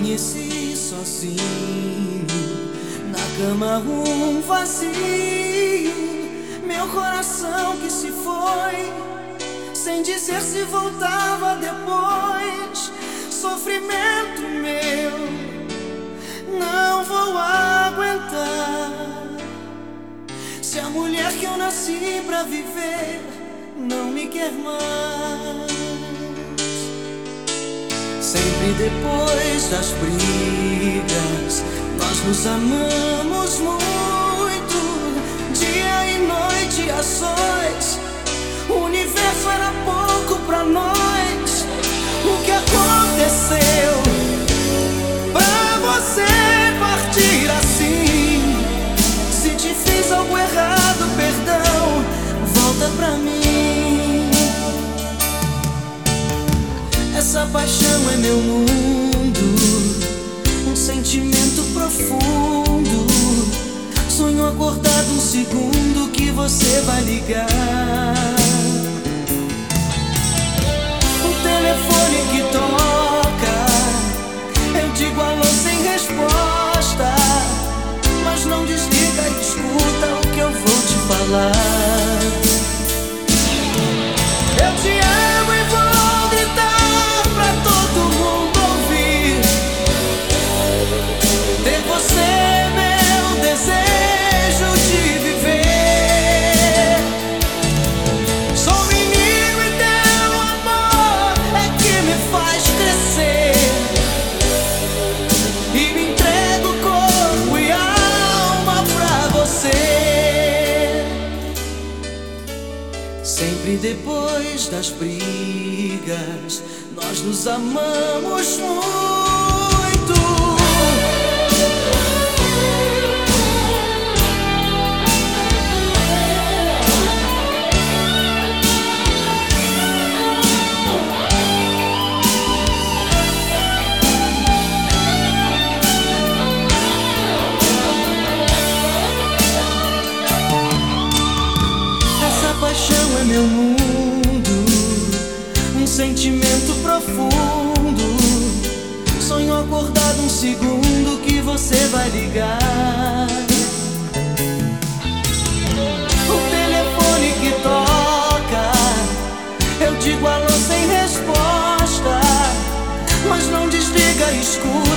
Amanheci sozinho, na cama um vazio, meu coração que se foi, sem dizer se voltava depois. Sofrimento meu, não vou aguentar, se a mulher que eu nasci pra viver não me quer mais. Sempre depois das brigas, nós nos amamos muito, dia e noite a sós. O universo era pouco pra nós. O que aconteceu pra você partir assim? Se te fiz algo errado, perdão, volta pra mim. Essa paixão é meu mundo, um sentimento profundo. Sonho acordado um segundo que você vai ligar. O telefone que toca, eu digo alô sem resposta, mas não desliga e escuta o que eu vou te falar. Eu te amo e vou gritar pra todo mundo ouvir. Ter você é meu desejo de viver. Sou menino e teu amor é que me faz crescer, e me entrego corpo e alma pra você. Sempre depois das brigas, nós nos amamos muito. Essa paixão é meu mundo, um sentimento profundo. Sonho acordado um segundo que você vai ligar. O telefone que toca, eu digo alô sem resposta, mas não desliga, escuta